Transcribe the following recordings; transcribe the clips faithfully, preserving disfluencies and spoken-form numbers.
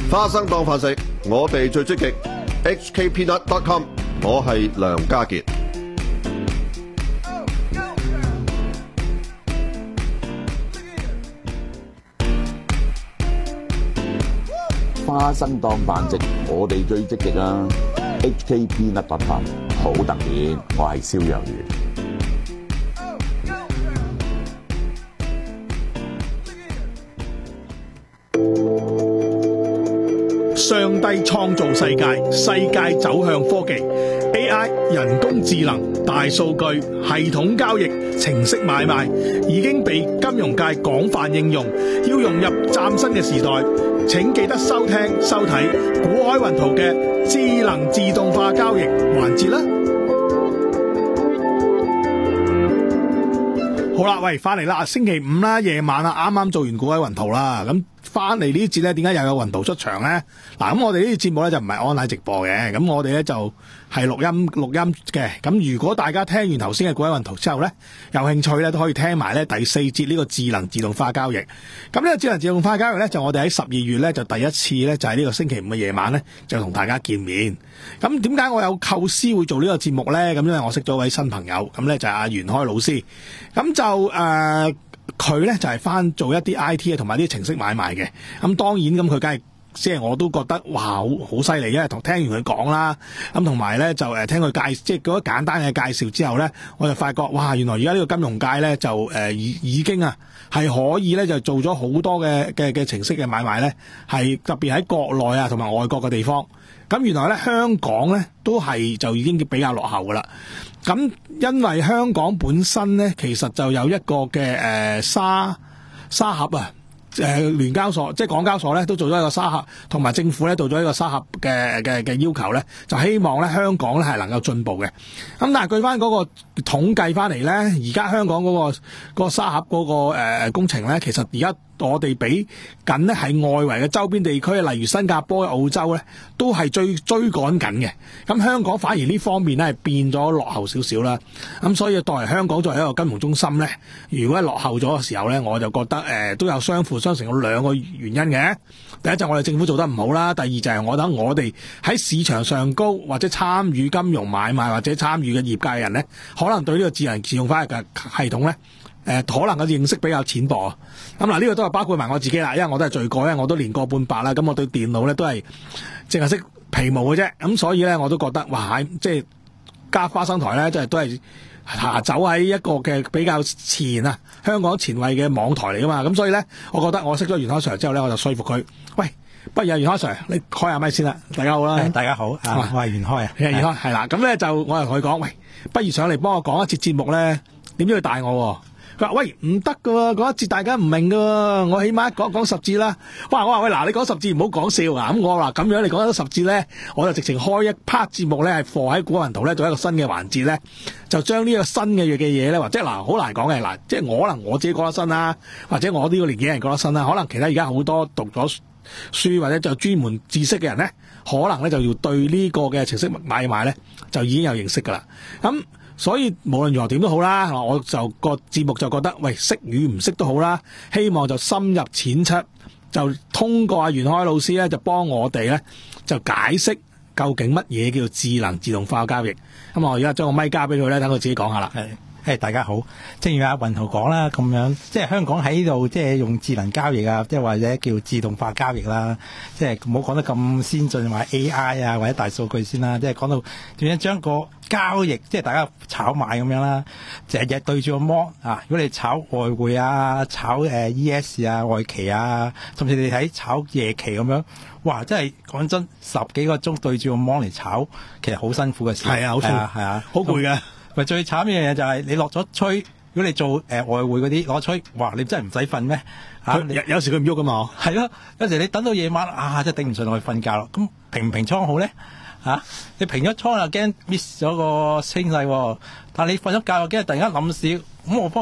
花生當飯食，我哋最積極。H K Peanut dot com， 我係梁家傑。 花生當飯食，我哋最積極啊 ！H K Peanut dot com， 好特別，我係蕭若元。 上帝創造世界，世界走向科技 A I 人工智能、大數據、系統交易、程式買賣已經被金融界廣泛應用。要融入嶄新嘅時代，請記得收聽收睇股海雲圖嘅智能自動化交易環節啦。好啦，喂，翻嚟啦，星期五啦，夜晚啦，啱啱做完股海雲圖啦，咁翻嚟呢啲節咧，點解又有雲圖出場咧？嗱，咁我哋呢啲節目咧就唔係 online 直播嘅，咁我哋咧就係錄音錄音嘅。咁如果大家聽完頭先嘅股海雲圖之後咧，有興趣咧都可以聽埋咧第四節呢個智能自動化交易。咁呢個智能自動化交易咧，就我哋喺十二月咧就第一次咧就係呢個星期五嘅夜晚咧就同大家見面。咁點解我有構思會做呢個節目咧？咁因為我識咗位新朋友，咁咧就係阿袁開老師，咁就誒。佢咧就係、是、翻做一啲 I T 啊，同埋啲程式買賣嘅。咁當然咁佢梗係即係我都覺得哇好好犀利，因為同聽完佢講啦，咁同埋咧就誒聽佢介即係嗰啲簡單嘅介紹之後咧，我就發覺哇原來而家呢個金融界咧就誒已、呃、已經啊係可以咧就做咗好多嘅嘅嘅程式嘅買賣咧，係特別喺國內啊同埋外國嘅地方。咁原來咧香港咧都係就已經比較落後噶啦。咁因為香港本身咧其實就有一個嘅誒、呃、沙沙盒啊，誒、呃、聯交所即係港交所咧都做咗一個沙盒，同埋政府咧做咗一個沙盒嘅嘅嘅要求咧，就希望咧香港咧係能夠進步嘅。咁但係據翻嗰個統計翻嚟咧，而家香港嗰、嗰個、嗰個沙盒嗰、嗰個誒、呃、工程咧，其實而家我哋比緊呢係外圍嘅周邊地區，例如新加坡、澳洲咧，都係追追趕緊嘅。咁香港反而呢方面咧係變咗落後少少啦。咁所以作為香港作為一個金融中心咧，如果係落後咗嘅時候咧，我就覺得誒、呃、都有相輔相成嘅兩個原因嘅。第一就我哋政府做得唔好啦，第二就係我覺得我哋喺市場上高或者參與金融買賣或者參與嘅業界嘅人咧，可能對呢個智能自動化嘅系統咧。誒、呃、可能嘅認識比較淺薄啊！咁嗱，呢個都係包括埋我自己啦，因為我都係罪過，因為我都年過半百啦。咁我對電腦咧都係淨係識皮毛嘅啫。咁所以咧，我都覺得哇，即係加花生台咧，即係都係行走喺一個嘅比較前啊，香港前衛嘅網台嚟噶嘛。咁所以咧，我覺得我識咗袁開 Sir 之後咧，我就說服佢，喂，不如阿袁開 Sir，你開下咪先啦。大家好啦， 大家好，啊、我係袁開啊， 袁開係啦。咁咧就我又同佢講，喂，不如上嚟幫我講一節節目咧，點知佢帶我？佢話：喂，唔得噶喎，講一節大家唔明噶喎，我起碼講講十節啦。哇！我話喂，嗱，你講十節唔好講笑啊。咁我話咁樣你講咗十節咧，我就直情開一 part 節目咧，係放喺股雲圖咧做一個新嘅環節咧，就將呢個新嘅嘅嘢咧，或者嗱好難講嘅嗱，即係我可能我自己覺得新啦，或者我呢個年紀人覺得新啦，可能其他而家好多讀咗書或者就專門知識嘅人咧，可能咧就要對呢個嘅程式買賣咧就已經有認識噶啦。咁所以無論如何點都好啦，我就個節目就覺得，喂，識與唔識都好啦，希望就深入淺出，就通過阿袁開老師咧，就幫我哋咧就解釋究竟乜嘢叫智能自動化交易。咁我而家將個咪交俾佢咧，等佢自己講下啦。 係，係大家好，正如阿雲圖講啦，咁樣即係香港喺度即係用智能交易啊，即係或者叫自動化交易啦，即係唔好講得咁先進，話 A I 啊或者大數據先啦，即係講到點樣將個交易即係大家炒賣咁樣啦，日日對住個 mon 啊！如果你炒外匯啊、炒誒 E S 啊、外期啊，甚至你睇炒夜期咁樣，哇！真係講真，十幾個鐘對住個 mon 嚟炒，其實好辛苦嘅事。 係啊，好辛苦， 係啊， 好攰嘅。 咪最慘嘅嘢就係你落咗吹，如果你做誒、呃、外匯嗰啲攞吹，哇！你真係唔使瞓咩？嚇！ 有有時佢唔喐噶嘛。 係咯，有時你等到夜晚啊，真係頂唔順，我去瞓覺咯。咁平唔平倉好咧？嚇、啊！你平咗倉又驚 miss 咗個升勢喎，但係你瞓咗覺又驚突然間冧市，咁我幫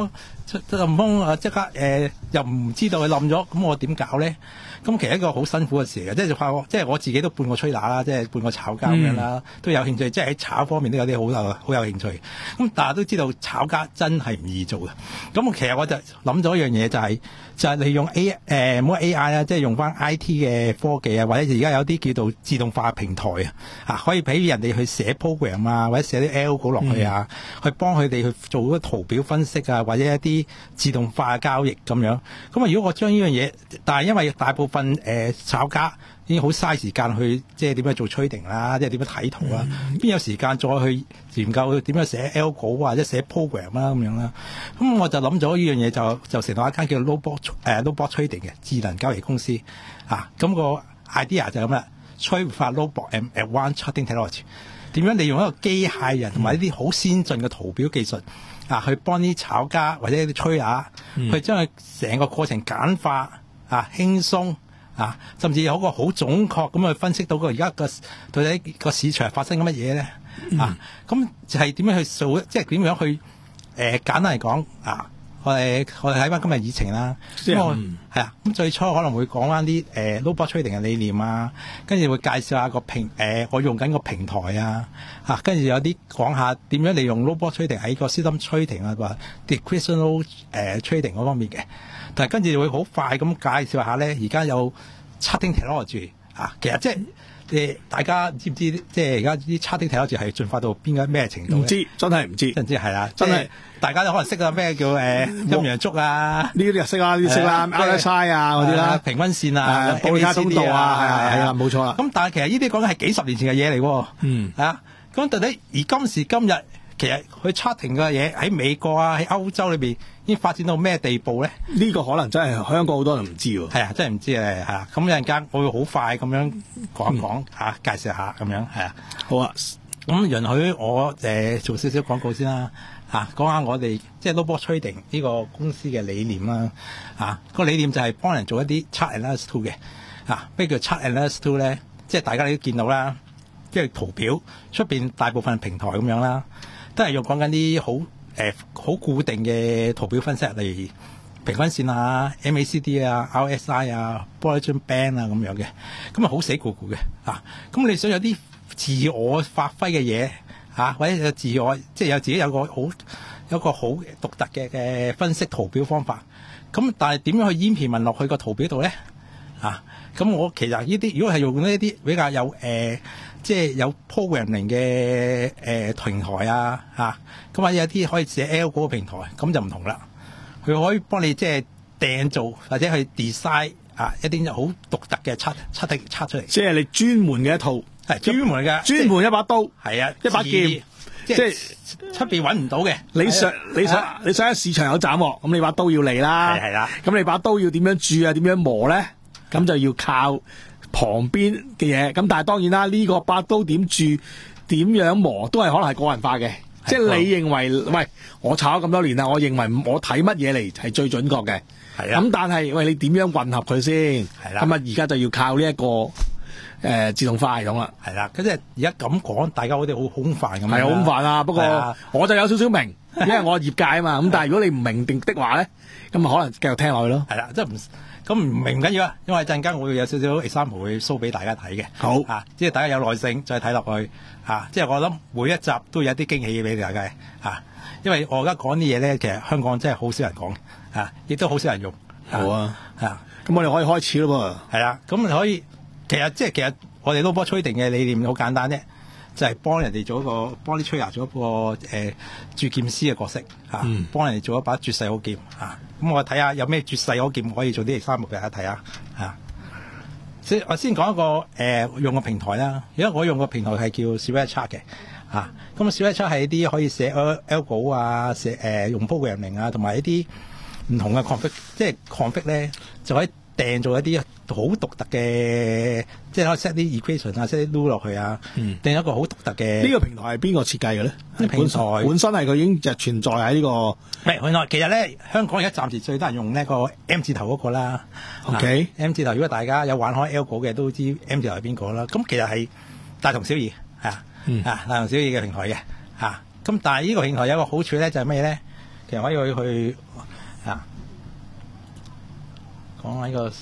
林峰啊即刻誒、呃、又唔知道佢冧咗，咁我點搞咧？咁其實一個好辛苦嘅事嚟嘅，即係怕我即係我自己都半個吹打啦，即係半個炒家咁樣啦，都有興趣，即係喺炒方面都有啲好有好有興趣。咁大家都知道炒家真係唔易做嘅。咁其實我就諗咗一樣嘢，就係、是、就係、是、利用 A 誒、呃、唔好 A I 啦，即係用翻 I T 嘅科技啊，或者而家有啲叫做自動化平台啊，啊可以俾人哋去寫 program 啊，或者寫啲 algo 落去啊，嗯、去幫佢哋去做嗰個圖表分析啊，或者一啲自動化交易咁樣。咁啊，如果我將呢樣嘢，但係因為大部分份誒、呃、炒家已經好嘥時間去即係點樣做 trading 啦，即係點樣睇圖啦，邊、嗯、有時間再去研究點樣寫 algo 或者寫 program 啦咁樣啦。咁我就諗咗呢樣嘢，就就成立一間叫 Robot 誒 Robot Trading 嘅智能交易公司啊。咁、那個 idea 就係咁啦 ，trade with robot and advanced trading technology。點樣利用一個機械人同埋一啲好先進嘅圖表技術啊，去幫啲炒家或者啲 trader、嗯、去將佢成個過程簡化啊，輕鬆。啊，甚至有個好準確咁去分析到個而家個到底個市場發生緊乜嘢咧？啊，咁就係點樣去做？即係點樣去誒、呃、簡單嚟講啊？我哋我哋睇翻今日議程啦，咁我係啊，咁最初可能會講翻啲誒 robot trading 嘅理念啊，跟住會介紹下個平誒、呃、我用緊個平台啊，啊，跟住有啲講下點樣利用 robot trading 喺個 system trading 啊，或 discretional 誒 trading 嗰方面嘅。但係跟住會好快咁介紹下咧，而家有 charting technology 啊，其實即係誒大家知唔知？即係而家啲 charting technology 係進化到邊個咩程度？ 唔知，真係唔知， 真唔知係啦，真係大家都可能識啊咩叫誒陰陽燭啊？呢啲就識啦，呢啲識啦 ，R S I 啊嗰啲啦，平均線啊， 布里卡通道啊，係啊係啊，冇錯啦。 咁但係其實呢啲講緊係幾十年前嘅嘢嚟喎，嗯，係啊。咁到底而今時今日，其實佢 charting 嘅嘢喺美國啊，喺歐洲裏邊已經發展到咩地步咧？呢個可能真係香港好多人唔知喎。 係啊，真係唔知啊，係啊。咁有陣間我會好快咁樣講一講嚇、嗯啊，介紹下咁樣係啊。好啊，咁允許我誒、呃、做少少廣告先啦嚇，講下我哋即係 Robot Trading 呢個公司嘅理念啦嚇。個理念就係幫人做一啲 chart analysis tool 嘅嚇。咩叫 chart analysis tool 咧？即係大家都見到啦，即係圖表出邊大部分平台咁樣啦。都係用講緊啲好誒好固定嘅圖表分析，例如平均線啊、M A C D 啊、R S I 啊、Bollinger Band 啊咁樣嘅，咁啊好死咕咕嘅啊！咁你想有啲自我發揮嘅嘢嚇，或者有自我即係有自己有個好有個好獨特嘅嘅分析圖表方法，咁但係點樣去淹片文落去個圖表度咧？啊！咁我其實呢啲如果係用呢啲比較有誒。呃即係有 programming 嘅誒、呃、平台啊，嚇咁或者有啲可以寫 L 嗰個平台，咁就唔同啦。佢可以幫你即係訂做或者去 design 啊一啲好獨特嘅測測定測出嚟。即係你專門嘅一套，係專門嘅，專門一把刀，係啊，一把劍，即係出邊揾唔到嘅。你想你想、啊、你想喺市場有斬喎，咁你把刀要嚟啦，係啦。咁你把刀要點樣鑄啊？點樣磨咧？咁就要靠旁邊嘅嘢，咁但係當然啦，呢、這個把刀點鑄、點樣磨，都係可能係個人化嘅。即係你認為，喂，我炒咗咁多年啦，我認為我睇乜嘢嚟係最準確嘅。係啊。咁但係，喂，你點樣混合佢先？係啦。咁啊，而家就要靠呢、這、一個誒、呃、自動化系統啦。係啦。咁即係而家咁講，大家好似好空泛咁樣。係好空泛啊！不過我就有少少明，因為我業界啊嘛。咁但係如果你唔明定的話咧，咁啊可能繼續聽落去咯。係啦，即係唔。咁唔明唔緊要啊，因為陣間我會有少少 example 會 show 俾大家睇嘅。好啊，即係大家有耐性再睇落去啊。即係我諗每一集都有啲驚喜俾大家啊。因為我而家講啲嘢咧，其實香港真係好少人講啊，亦都好少人用。好啊，啊，咁我哋可以開始咯噃。係啊，咁你可以其實即係其實我哋 Robot Trading 嘅理念好簡單啫。就係、是、幫人哋做一個幫啲 trader 做一個誒鑄劍師嘅角色嚇，嗯、幫人哋做一把絕世好劍嚇。咁、啊、我睇下有咩絕世好劍可以做啲三目俾大家睇下嚇。先我先講一個誒、呃、用嘅平台啦。因為我用嘅平台係叫 Squarechat 嘅嚇。咁 Squarechat 係一啲可以寫 algo 啊，寫誒、呃、用 programming 啊，同埋一啲唔同嘅 config， 即係 config 咧就可以訂做一啲好獨特嘅，即係可以 set 啲 equation 啊 ，set 啲 rule 落去啊，嗯、訂一個好獨特嘅。呢個平台係邊個設計嘅咧？呢平台本身係佢已經就存在喺呢、這個。唔係，原來其實咧，香港而家暫時最多人用呢個 M 字頭嗰個啦。OK，M、啊、字頭如果大家有玩開 algo 嘅都知 M 字頭係邊個啦。咁其實係大同小異，係啊，嗯、啊大同小異嘅平台嘅嚇。咁、啊、但係呢個平台有一個好處咧，就係咩咧？其實可以去去啊，講緊呢個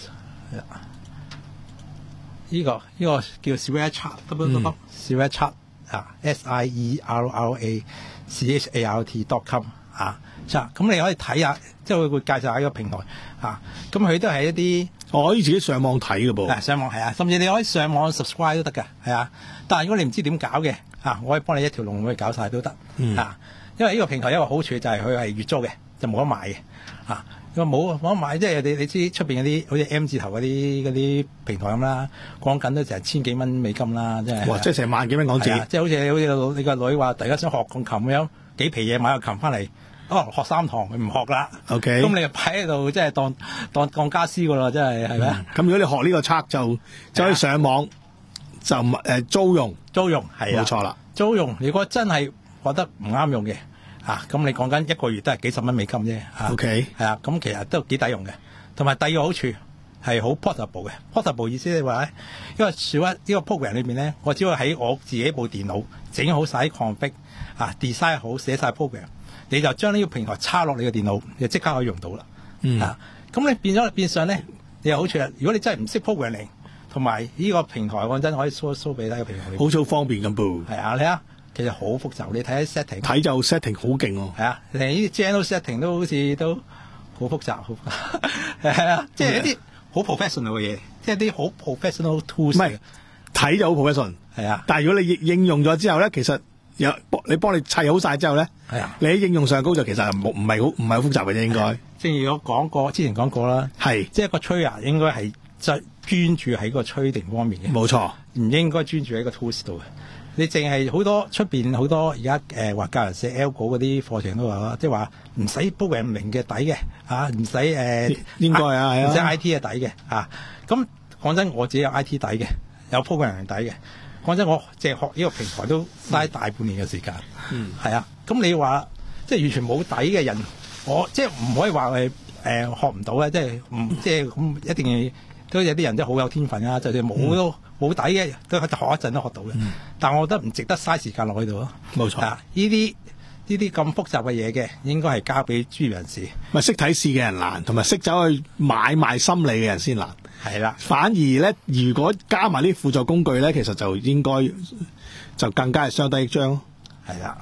呢、這個呢、這個叫 Sierra Chart，w w Sierra Chart 啊 ，S I E R R A C H A R T dot com 啊，咁你可以睇下，即係佢會介紹下呢個平台啊，咁佢都係一啲我可以自己上網睇嘅噃， 啊，上網係啊，甚至你可以上網 subscribe 都得㗎，係啊，但係如果你唔知點搞嘅啊，我可以幫你一條龍去搞晒都得、嗯、啊，因為呢個平台一個好處就係佢係月租嘅，就冇得賣嘅啊。佢冇冇得買，即係你你知出邊嗰啲好似 M 字頭嗰啲嗰啲平台咁啦，講緊都成千幾蚊美金啦，即係。 哇！即係成萬幾蚊港紙。 即係好似好似你個女話，大家想學鋼琴咁樣，幾皮嘢買個琴翻嚟，哦學三堂佢唔學啦。 OK。 咁你就擺喺度，即係當當當家私噶啦，真係係咪啊？ 咁、嗯、如果你學呢個測就就可以上網就誒、呃、租用租用係啊，冇錯啦。租用如果真係覺得唔啱用嘅。啊，咁你講緊一個月都係幾十蚊美金啫。 OK， 係啊，咁其實都幾抵用嘅。同埋第二個好處係好 portable 嘅。portable 意思係話咧，因為小一呢個 program 裏面咧，我只要喺我自己部電腦整好晒 config 啊 design 好寫晒 program， 你就將呢個平台插落你嘅電腦，就即刻可以用到啦。嗯，啊，咁你變咗變相咧，你有好處啦。如果你真係唔識 programming，同埋呢個平台講真可以 show show 俾你個平台， 好似好方便咁噃。 係啊，你睇下。其實好複雜，你睇下 setting， 睇就 setting 好勁喎。 係啊，你呢啲 general setting 都好似都好複雜，好係啊，即係一啲好 professional 嘅嘢，即係啲好 professional tools。唔係睇就好 professional，係啊。但係如果你應用咗之後咧，其實有你幫你砌好晒之後咧，係啊，你喺應用上高就其實唔唔係好唔係好複雜嘅啫，應該。正如我講過，之前講過啦，係即係一個 trader 應該係就專注喺個 trading 方面嘅，冇錯，唔應該專注喺個 tools 度嘅。你淨係好多出邊好多而家誒話教人寫 algo 嗰啲課程都話啦，即係話唔使 programming 嘅底嘅啊，唔使誒應該啊，唔使 I T 嘅底嘅啊。咁講真，我自己有 I T 底嘅，有 programming 底嘅。講真，我淨係學呢個平台都嘥大半年嘅時間。嗯，係啊。咁你話即係完全冇底嘅人，我即係唔可以話係誒學唔到咧，即係唔即係咁一定要都有啲人都好有天分啊，就算冇都。嗯冇底嘅都學一陣都學到嘅、嗯，但我覺得唔值得嘥時間落去度咯。冇錯，呢啲呢啲咁複雜嘅嘢嘅，應該係交俾專業人士。咪識睇市嘅人難，同埋識走去買賣心理嘅人先難。係啦，反而咧，如果加埋啲輔助工具咧，其實就應該就更加係相得益彰咯。係啦，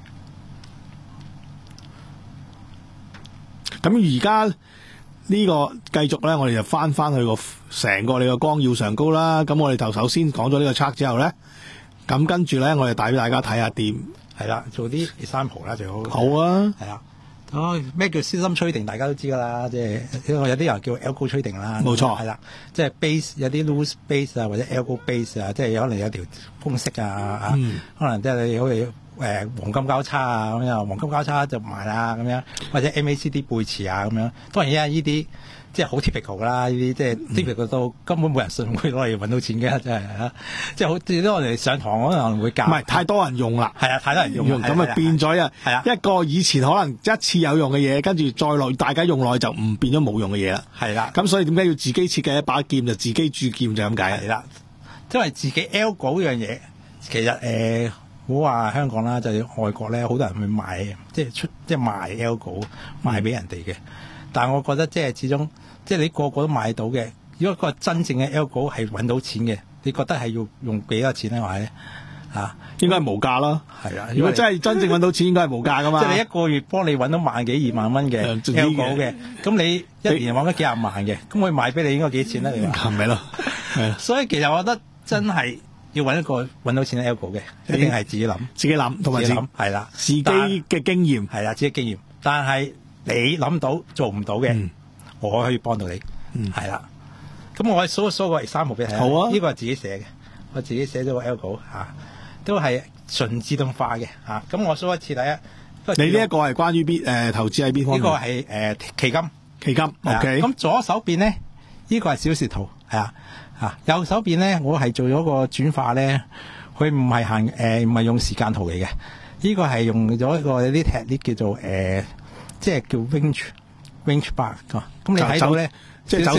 咁而家。呢、這個繼續咧，我哋就翻翻去個成個你個綱要上高啦。咁我哋就首先講咗呢個測之後咧，咁跟住咧，我哋帶俾大家睇下點。係啦，做啲 example 啦最好。好啊。係啦。哦，咩叫 system trading 大家都知㗎啦，即係因為有啲人叫 algo trading 啦。冇錯。係啦，即係 base 有啲 loose base 啊，或者 algo base 啊，即係有可能有條公式啊，嗯、可能即係你好似。誒、呃、黃金交叉啊咁樣，黃金交叉就賣啦咁樣，或者 M A C D 背馳啊咁樣。當然啊，呢啲即係好 typical 啦，呢啲即係 typical 到根本冇人信會攞嚟揾到錢嘅，真係嚇。即係好似都我哋上堂可能會教，唔係太多人用啦。係啊，太多人用，咁啊變咗啊。係啊，一個以前可能一次有用嘅嘢，跟住再落大家用落去就唔變咗冇用嘅嘢啦。係啦，咁所以點解要自己設計一把劍就自己鑄劍就咁解？係啦，因為自己 algo 呢樣嘢其實誒。呃唔好話香港啦，就係外國咧，好多人去買，即係出即係賣 algo 賣俾人哋嘅、嗯。但係我覺得即係始終，即係你個個都買到嘅。如果個真正嘅 algo 係揾到錢嘅，你覺得係要用幾多錢咧？話咧嚇，應該係無價啦。係啊，如果真係真正揾到錢，應該係無價噶嘛。即係你一個月幫你揾到萬幾二萬蚊嘅 algo 嘅，咁你一年揾咗幾廿萬嘅，咁佢賣俾你應該幾錢咧？你話係咪咯？係。所以其實我覺得真係。要揾一個揾到錢嘅 algo 嘅，一定係自己諗，自己諗同埋自己諗，係啦，自己嘅經驗係啦，自己經驗。但係你諗到做唔到嘅、嗯，我可以幫到你，係、嗯、啦。咁我搜一搜個 example 俾你睇。好啊，呢、這個係自己寫嘅，我自己寫咗個 algo 嚇、啊，都係純自動化嘅嚇。咁、啊、我搜一次第一，你呢一個係關於邊誒投資喺邊方面？呢、這個係誒、呃、期金，期金 OK。咁左手邊咧，呢、這個係小時圖，係啊。啊，右手邊咧，我係做咗個轉化咧，佢唔係行誒，唔係用時間圖嚟嘅，呢、這個係用咗一個啲 technique 叫做誒、呃，即係叫 range range bar 咁、啊、你睇到咧，即係走勢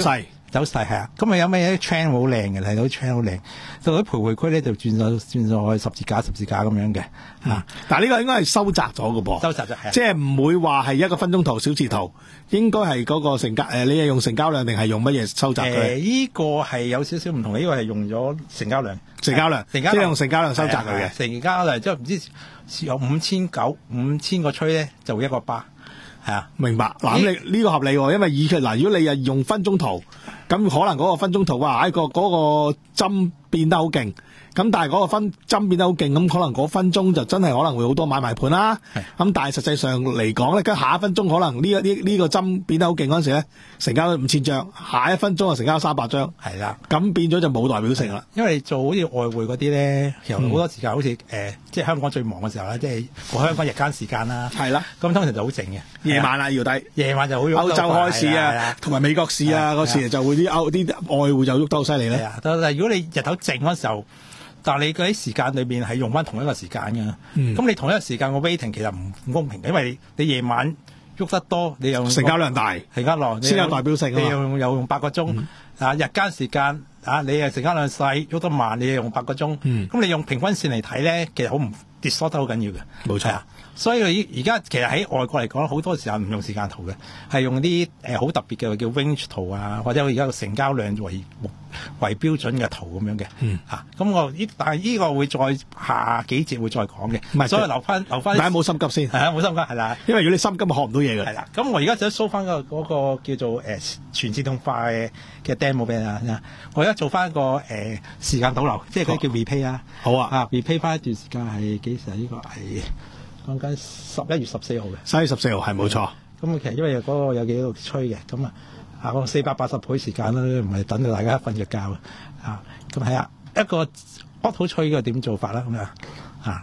走勢係啊，咁啊有咩啲 channel 好靚嘅，睇到 channel 好靚，到啲徘徊區咧就轉咗轉咗去十字架十字架咁樣嘅嚇。 嗯、但係呢個應該係收窄咗嘅噃， 收窄咗係， 即係唔會話係一個分鐘圖小字圖，應該係嗰個成交誒，你係用成交量定係用乜嘢收窄佢？ 誒依個係有少少唔同嘅，呢個係用咗成交量， 成交量，即係用成交量收窄佢嘅。 成交量即係唔知有五千九五千個吹咧，就一個巴。係啊， 明白。嗱，咁你呢個合理喎，因為以嗱，如果你係用分鐘圖，咁可能嗰個分鐘圖哇，喺個嗰個針變得好勁，咁但係嗰個分針變得好勁，咁可能嗰分鐘就真係可能會好多買賣盤啦。咁但係實際上嚟講咧，跟下一分鐘可能呢一呢呢個針變得好勁嗰陣時咧，成交五千張，下一分鐘就成交三百張。 係啦， 咁變咗就冇代表性啦。 因為做好似外匯嗰啲咧，其實好多時間好似誒、呃，即係香港最忙嘅時候咧，即係我香港日間時間啦。係啦，咁通常就好靜嘅。 夜晚啊，要低。夜晚就好歐洲開市啊，同埋美國市啊嗰時就會啲歐啲外匯就喐得好犀利咧。 但係如果你日頭靜嗰時候，但係你嗰啲時間裏邊係用翻同一個時間嘅，咁、嗯、你同一個時間個 waiting 其實唔唔公平嘅，因為你你夜晚喐得多，你又用成交量大， 成交量先有代表性啊嘛。 你用又用八個鐘、嗯、啊，日間時間啊，你係成交量細，喐得慢，你又用八個鐘，咁、嗯、你用平均線嚟睇咧，其實好唔跌縮得好緊要嘅， 冇錯。 所以而家其實喺外國嚟講，好多時候唔用時間圖嘅，係用啲誒好特別嘅叫 range 圖啊，或者而家個成交量為為標準嘅圖咁樣嘅。嗯，嚇、啊，咁我呢，但係呢個會再下幾節會再講嘅。唔係，所以留翻留翻。但係冇心急先。係啊，冇心急係啦。因為如果你心急，學唔到嘢嘅。係啦。咁我而家想 show 翻個嗰個叫做誒、呃、全自動化嘅嘅 demo 俾你啊。我而家做翻個誒、呃、時間倒流，即係嗰啲叫 replay 啊。好啊。啊 replay 翻一段時間係幾時啊？呢、這個係。講緊十一月十四號嘅，十一月十四號係冇錯。咁其實因為嗰個有幾度吹嘅，咁啊啊個四百八十倍時間啦，唔係等到大家瞓著覺啊。咁係啊，一個 auto 吹嘅點做法啦，咁啊啊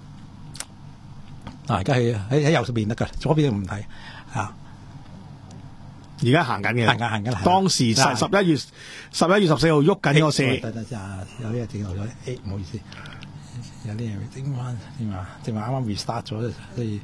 嗱，而家係喺喺右邊得㗎，左邊唔睇啊。而家行緊嘅，行緊行緊。當時十十一月十一月十四號喐緊個市。等等先啊，有啲嘢整漏咗，誒唔好意思。有啲嘢整翻點啊？正話啱啱 restart 咗，所以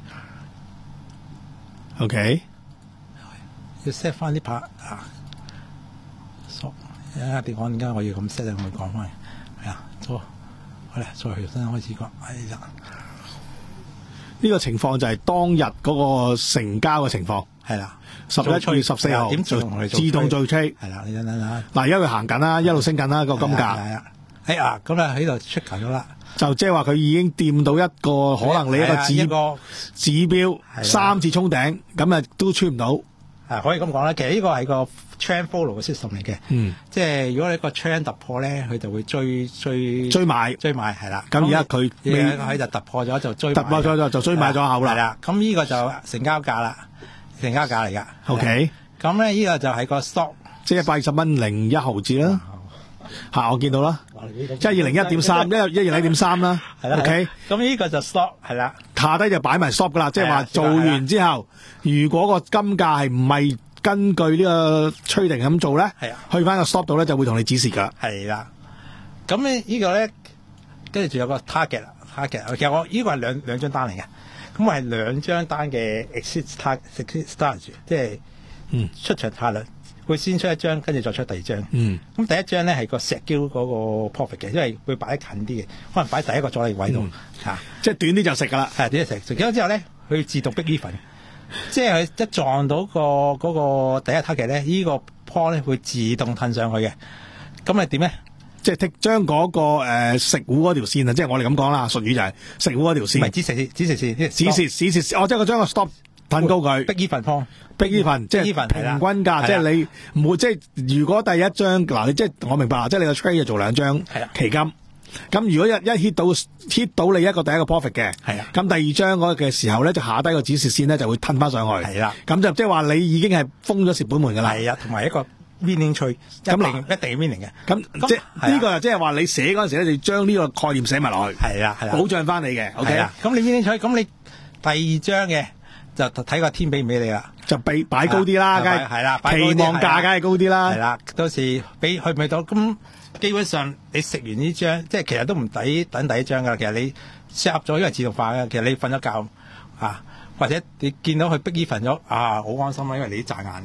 OK 要 set 翻啲拍啊。索一下點講？點解我要咁 set 啊？我講翻係啊，錯好啦，再重新開始講。哎呀，呢個情況就係當日嗰個成交嘅情況係啦。十一月十四號點自動自動做 trade 係啦。你等等嚇嗱，而家佢行緊啦，一路升緊啦個金價。係啊，哎啊，咁啊喺度出球咗啦。就即係話佢已經掂到一個可能你一個指一個指標三次衝頂，咁啊都穿唔到。啊，可以咁講啦，其實呢個係個 trend follow 嘅 system 嚟嘅。嗯，即係如果你個 trend 突破咧，佢就會追追追買追買係啦。咁而家佢未佢就突破咗就追突破咗就就追買咗口啦。係啦，咁呢個就成交價啦，成交價嚟噶。OK，咁咧呢個就係個 stop，即係一百二十蚊零一毫子啦。吓、啊，我見到啦，即係二零一點三，一一二零一點三啦。係啦 ，OK。咁呢個就 stop 係啦，下低就擺埋 stop 噶啦，即係話做完之後，如果個金價係唔係根據呢個 trading 咁做咧，係啊，去翻個 stop 度咧就會同你指示噶。係啦，咁咧呢個咧，跟住仲有個 target 啦 ，target。其實我呢個係兩兩張單嚟嘅，咁我係兩張單嘅 exit target，exit strategy，即係嗯出場策略。會先出一張，跟住再出第二張。嗯，咁第一張咧係個石礁嗰個 profit 嘅，因為會擺得近啲嘅，可能擺第一個阻力位度嚇、嗯啊，即係短啲就食噶啦。係短啲食，食咗之後咧，佢自動 break even，即係佢一撞到個嗰、嗰個第一 target 咧，呢個 point 咧會自動褪上去嘅。咁係點咧？即係剔將嗰個誒、呃、食糊嗰條線啊，即係我哋咁講啦，術語就係食糊嗰條線。唔係止蝕線，止蝕線，止蝕止蝕。哦，即係佢將個 stop。褪高佢，逼依份方，逼依份，即係平均價，即係你唔會即係如果第一張嗱，你即係我明白啦，即係你個 trade 就做兩張期金，咁如果一一 hit 到 hit 到你一個第一個 profit 嘅，係啊，咁第二張嗰嘅時候咧，就下低個止蝕線咧就會褪翻上去，係啦，咁就即係話你已經係封咗蝕本門噶啦，係啊，同埋一個 winning trade，咁一定一定 winning 嘅，咁即係呢個就即係話你寫嗰陣時咧，你將呢個概念寫埋落去，係啦係啦，保障翻你嘅 ，OK 啦，咁你 winning trade，咁你第二張嘅。就睇個天俾唔俾你啦，就俾擺高啲啦，梗係係啦，期望價梗係高啲啦，係啦，到時俾去唔去到，咁基本上你食完呢張，即係其實都唔抵等第一張噶啦，其實你 set up 咗，因為自動化嘅，其實你瞓咗覺啊，或者你見到佢逼依份咗啊，好安心啦，因為你啲眨眼嘅，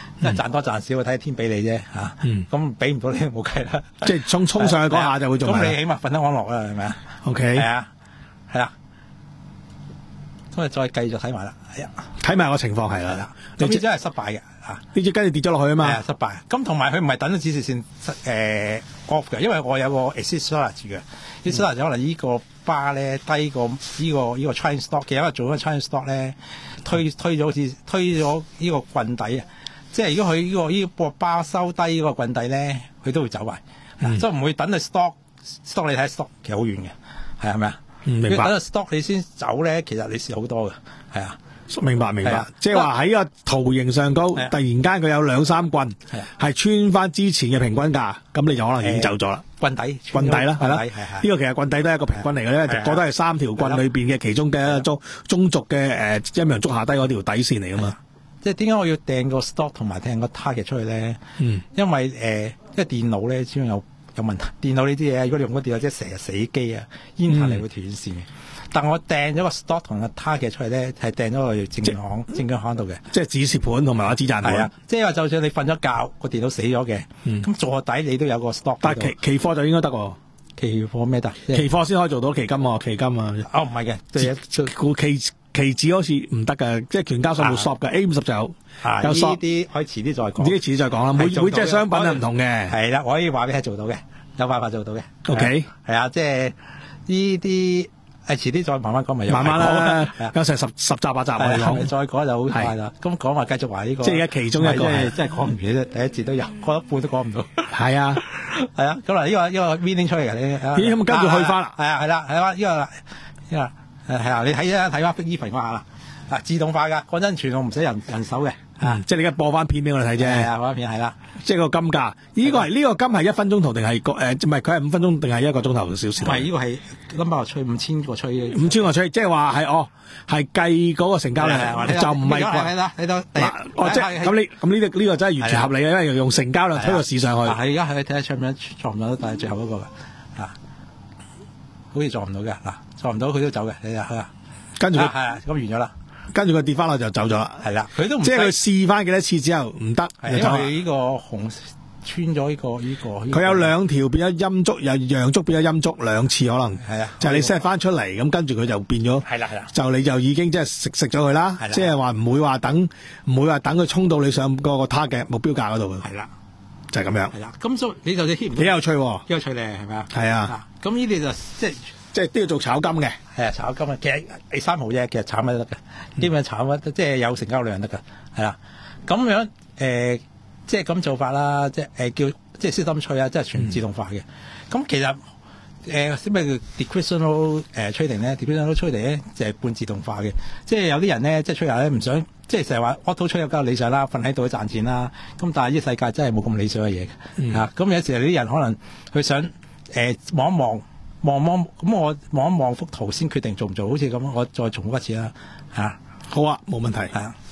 因為賺多賺少睇天俾你啫嚇。 嗯咁俾唔到你冇計啦。 即係衝衝上去嗰下就會做埋。 咁你起碼瞓得安樂啦，係咪啊 OK， 係啊，係啊。咁啊，再繼續睇埋啦。係啊， 睇埋個情況係啦。 咁呢真係失敗嘅啊！ 呢隻跟住跌咗落去啊嘛。 係啊，失敗。咁同埋佢唔係等到指示線誒 off 嘅，因為我有個 exit strategy 嘅。啲 strategy 可能呢個 bar 咧低過呢個呢個 trailing stock 嘅，因為做咗 trailing stock 咧推推咗好似推咗呢個棍底啊！即係如果佢呢個呢個巴收低呢個棍底咧，佢都會走埋， 嗯即係唔會等到 stock stock 你睇 stock 其實好遠嘅，係咪啊？ 嗯明白。 等到 stock 你先走咧，其實你蝕好多嘅，係啊。 明白明白係啊， 即係話喺個圖形上高，突係啊然間佢有兩三棍係啊係穿翻之前嘅平均價，咁你就可能已經走咗啦。 棍底棍底啦，係啦， 係呢個其實棍底都係一個平均嚟嘅，因為直覺都係三條棍裏邊嘅其中嘅一個中中軸嘅誒陰陽燭下低嗰條底線嚟噶嘛。 即係點解我要掟個 stock 同埋掟個 target 出去咧？ 嗯， 因為誒、呃，因為電腦咧始終有有問題。電腦呢啲嘢，如果你用嗰電腦即係成日死機啊，煙下嚟會斷線嘅。 嗯但我掟咗個 stock 同個 target 出嚟咧，係掟咗去證券行、證券行度嘅。 即係止蝕盤同埋話止賺盤。 係啊，即係話就算你瞓咗覺，個電腦死咗嘅，咁、 嗯、 坐底你都有個 stock。 但係期期貨就應該得喎。 期貨咩得？ 期貨先可以做到期金喎，期金啊。 哦，唔係嘅， 期期期指好似唔得㗎，即係權交所冇 shop 嘅 A 五十就有。 啊， 有 shop 呢啲可以遲啲再講。 呢啲遲啲再講啦。每每隻商品係唔同嘅。 係啦，我可以話俾你做到嘅，有辦法做到嘅。 OK。 係啊，即係呢啲。誒遲啲再慢慢講咪， 慢慢啦，有成十十集八集我哋講， 再講就好快啦。咁講話繼續話呢個， 即係而家其中一個， 即係講唔完啫。第一節都有，講一半都講唔到。 係啊， 係啊。咁嗱，呢個呢個 meeting 出嚟嘅，你咦咁跟住去翻啦？ 係啊，係啦，係啦，呢個呢個係啊，你睇啊，睇翻 Big Even 嗰下啦。啊，自動化㗎，講真，全部唔使人人手嘅。 啊！即係你而家播翻片俾我哋睇啫。 係啊，播翻片係啦。 即係個金價，呢個係呢個金係一分鐘圖定係個誒？唔係佢係五分鐘定係一個鐘頭少少？ 唔係呢個係金包吹五千個吹。 五千個吹，即係話係哦，係計嗰個成交量，就唔係係啦，睇到嗱， 哦即係咁你咁呢個呢個真係完全合理嘅，因為用成交量推個市上去。 係而家係睇下出唔出撞唔到，但係最後嗰個㗎啊，好似撞唔到嘅嗱，撞唔到佢都走嘅，你睇下。跟住佢係啊，咁完咗啦。跟住佢跌翻落就走咗啦，係啦，佢都唔即係佢試翻幾多次之後唔得，因為呢個紅穿咗呢個呢個，佢有兩條變咗陰燭，又陽燭變咗陰燭兩次可能，係啊，就係你 set 翻出嚟，咁跟住佢就變咗，係啦係啦，就你就已經即係食食咗佢啦，即係話唔會話等唔會話等佢衝到你上嗰個 target 目標價嗰度嘅，係啦，就係咁樣，係啦，咁所以你就幾有趣喎，幾有趣咧，係咪啊？係啊，咁呢啲就即係。即係都要做炒金嘅，係啊，炒金啊，其實第三毫啫，其實炒乜都得嘅，基本上炒乜即係有成交量得㗎，係啦。咁樣誒、呃，即係咁做法啦，即係誒、呃、叫即係 system trade 啊，即係全自動化嘅。咁、嗯、其實誒咩、呃、叫 decretional 誒 trading 咧 decretional trading 咧就係半自動化嘅，即係有啲人咧即係 trader 咧唔想，即係成日話 auto trade 有較理想啦，瞓喺度賺錢啦。咁但係呢個世界真係冇咁理想嘅嘢嘅，嚇、嗯。咁有時候啲人可能佢想誒望一望。望望咁我望一望幅圖先決定做唔做，好似咁，我再重複一次啦，嚇、啊，好啊，冇問題，係啊，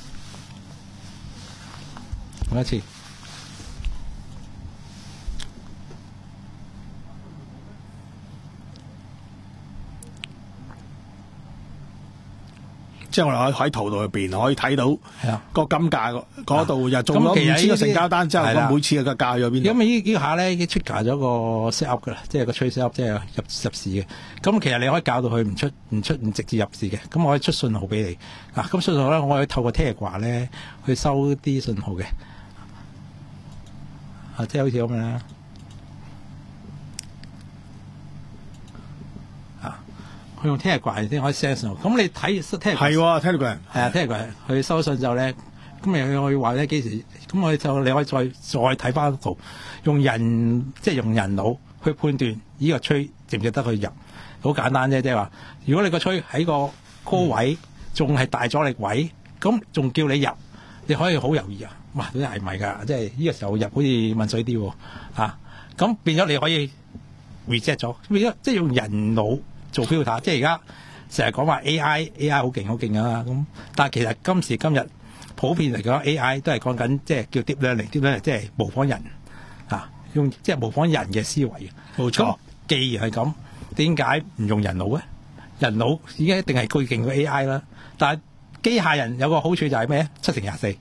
重一次，即係我哋可以喺圖度入邊可以睇到，係啊，個金價嗰度又中咗五千個成交單之後，咁每次嘅價去咗邊？咁呢呢下咧已經 trigger 咗個 set up 噶啦，即係個 trade set up，即係入入市嘅。咁其實你可以教到佢唔出唔出唔直接入市嘅，咁我可以出信號俾你。啊，咁信號咧，我可以透過 Telegram 咧去收啲信號嘅，啊，即係好似咁樣啦。佢用 Telegram 先可以 send 信號，咁你睇 Telegram 係喎 Telegram 係啊 Telegram 佢收信之後咧，咁你可以話咧幾時？咁我就你可以再再睇翻圖，用人即係用人腦去判斷呢個吹值唔值得去入，好簡單啫，即係話如果你個吹喺個高位，仲係大阻力位，咁仲叫你入，你可以好猶豫啊！哇，嗰啲係咪㗎？即係呢個時候入好似問水啲喎，啊，咁變咗你可以 reject 咗，變咗即係用人腦做 filter， 即係而家成日講話 A I，A I 好勁好勁啊！咁但係其實今時今日普遍嚟講 A I 都係講緊即係叫 deep learning，deep learning 即係模仿人啊，用即係模仿人嘅思維。冇錯。既然係咁，點解唔用人腦咧？人腦已經一定係最勁過 A I 啦。但係機械人有個好處就係咩？七乘廿四，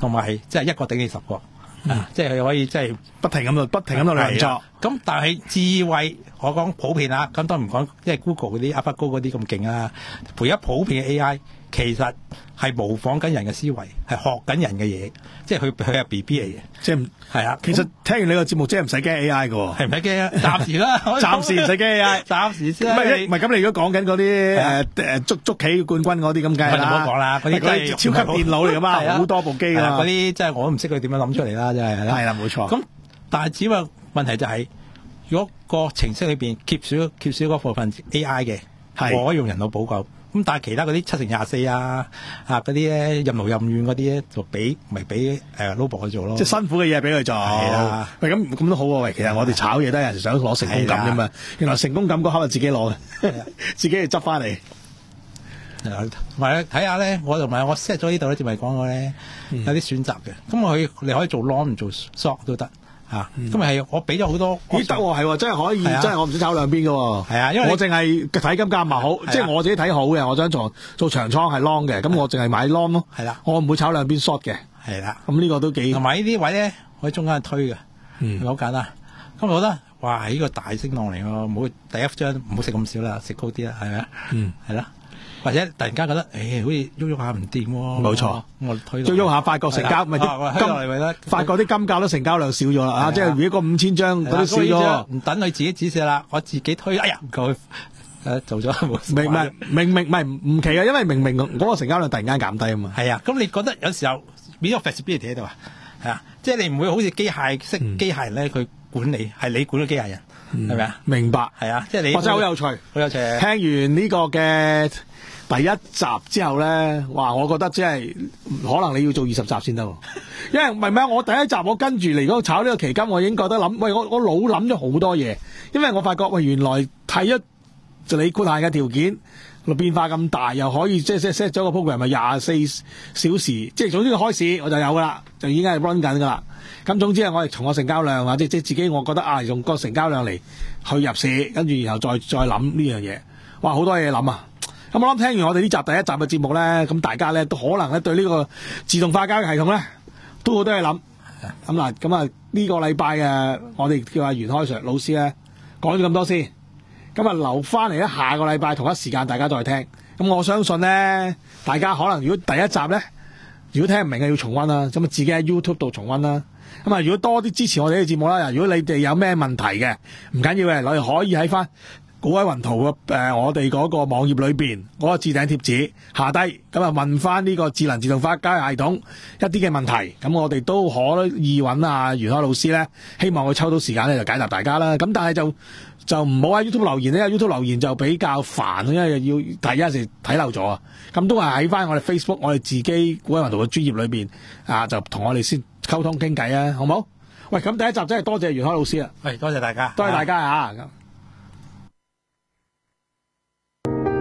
同埋即係一個頂你十個，啊，即係可以即係不停咁度，不停咁度運作。 咁但係智慧，我講普遍啦，咁當然唔講即係 Google 嗰啲 AlphaGo 嗰啲咁勁啦。而家普遍嘅 A I 其實係模仿緊人嘅思維，係學緊人嘅嘢，即係佢佢係 B B 嚟嘅， 即係係啊。 其實聽完你個節目，即係唔使驚 A I 嘅喎， 係唔使驚啊？暫時啦， 暫時唔使驚 A I， 暫時先。 唔係唔係咁，你如果講緊嗰啲誒誒捉捉棋冠軍嗰啲咁，梗係啦。 唔好講啦，嗰啲真係超級電腦嚟㗎嘛，好多部機㗎嘛。 嗰啲即係我都唔識佢點樣諗出嚟啦，真係。 係啦，冇錯。 咁但係只不過問題就係，如果個程式裏邊缺少缺少嗰部分 A I 嘅，我可以用人腦補救。咁但係其他嗰啲七乘廿四啊啊嗰啲咧任勞任怨嗰啲咧，就俾咪俾誒 robot 去做咯。 即係辛苦嘅嘢俾佢做。係啦。喂，咁咁都好喎。喂，其實我哋炒嘢都有人想攞成功感㗎嘛。原來成功感嗰刻係自己攞嘅，自己去執翻嚟。 同埋睇下咧，我同埋我 set 咗呢度咧，就咪講過咧，有啲選擇嘅。咁我可以你可以做 long 唔做 short 都得。啊，咁咪係我俾咗好多， 咦得喎，係喎，真係可以，真係我唔使炒兩邊嘅喎。 係啊，因為我淨係睇金價咪好，即係我自己睇好嘅，我想做做長倉係 long 嘅，咁我淨係買 long 咯。 係啦， 我唔會炒兩邊 short 嘅。 係啦， 咁呢個都幾。 同埋呢啲位咧，可以中間推嘅，係咪好簡單？咁我覺得，哇，呢個大升浪嚟喎，唔好第一張唔好食咁少啦，食高啲啦，係咪啊？嗯，係啦。或者突然間覺得，誒，好似喐喐下唔掂喎。冇錯，我推喐喐下，發覺成交咪啲金，發覺啲金價都成交量少咗啦。啊，即係如果個五千張嗰啲少咗，唔等佢自己指示啦，我自己推。哎呀，唔夠，誒，做咗明唔明？明明唔係唔奇啊，因為明明嗰個成交量突然間減低啊嘛。係啊，咁你覺得有時候變咗 flexibility 喺度啊？係啊，即係你唔會好似機械式機械人咧，佢管理係你管咗機械人，係咪啊？明白。係啊，即係你。哇，真係好有趣，好有趣。聽完呢個嘅第一集之後咧，哇！我覺得即係可能你要做二十集先得，因為唔係咩？我第一集我跟住嚟嗰個炒呢個期金，我已經覺得諗，喂，我我腦諗咗好多嘢，因為我發覺喂，原來睇一就你豁限嘅條件變化咁大，又可以即係 set set 咗個 program 咪廿四小時，即係總之開市我就有噶啦，就已經係 run 緊噶啦。咁總之係我哋從個成交量啊，即即自己我覺得啊，用個成交量嚟去入市，跟住然後再再諗呢樣嘢，哇！好多嘢諗啊！咁我諗聽完我哋呢集第一集嘅節目咧，咁大家咧都可能咧對呢個自動化交易系統咧都好多嘢諗。咁嗱，咁啊呢個禮拜嘅我哋叫阿袁開 Sir 老師咧講咗咁多先，咁啊留翻嚟咧下個禮拜同一時間大家再聽。咁我相信咧，大家可能如果第一集咧，如果聽唔明嘅要重溫啦，咁啊自己喺 YouTube 度重溫啦。咁啊如果多啲支持我哋嘅節目啦，如果你哋有咩問題嘅，唔緊要嘅，我哋可以喺翻古威雲圖嘅誒，我哋嗰個網頁裏邊嗰個置頂貼紙下低，咁啊問翻呢個智能自動化交易系統一啲嘅問題，咁我哋都可以揾阿袁開老師咧，希望佢抽到時間咧就解答大家啦。咁但係就就唔好喺 YouTube 留言咧，因為 YouTube 留言就比較煩，因為要睇有時睇漏咗啊。咁都係喺翻我哋 Facebook，我哋自己古威雲圖嘅專頁裏邊啊，就同我哋先溝通傾偈啊，好冇？喂，咁第一集真係多謝袁開老師啊！喂，多謝大家，多謝大家啊！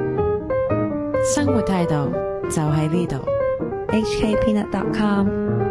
生活態度就喺呢度 ，H K Peanut dot com。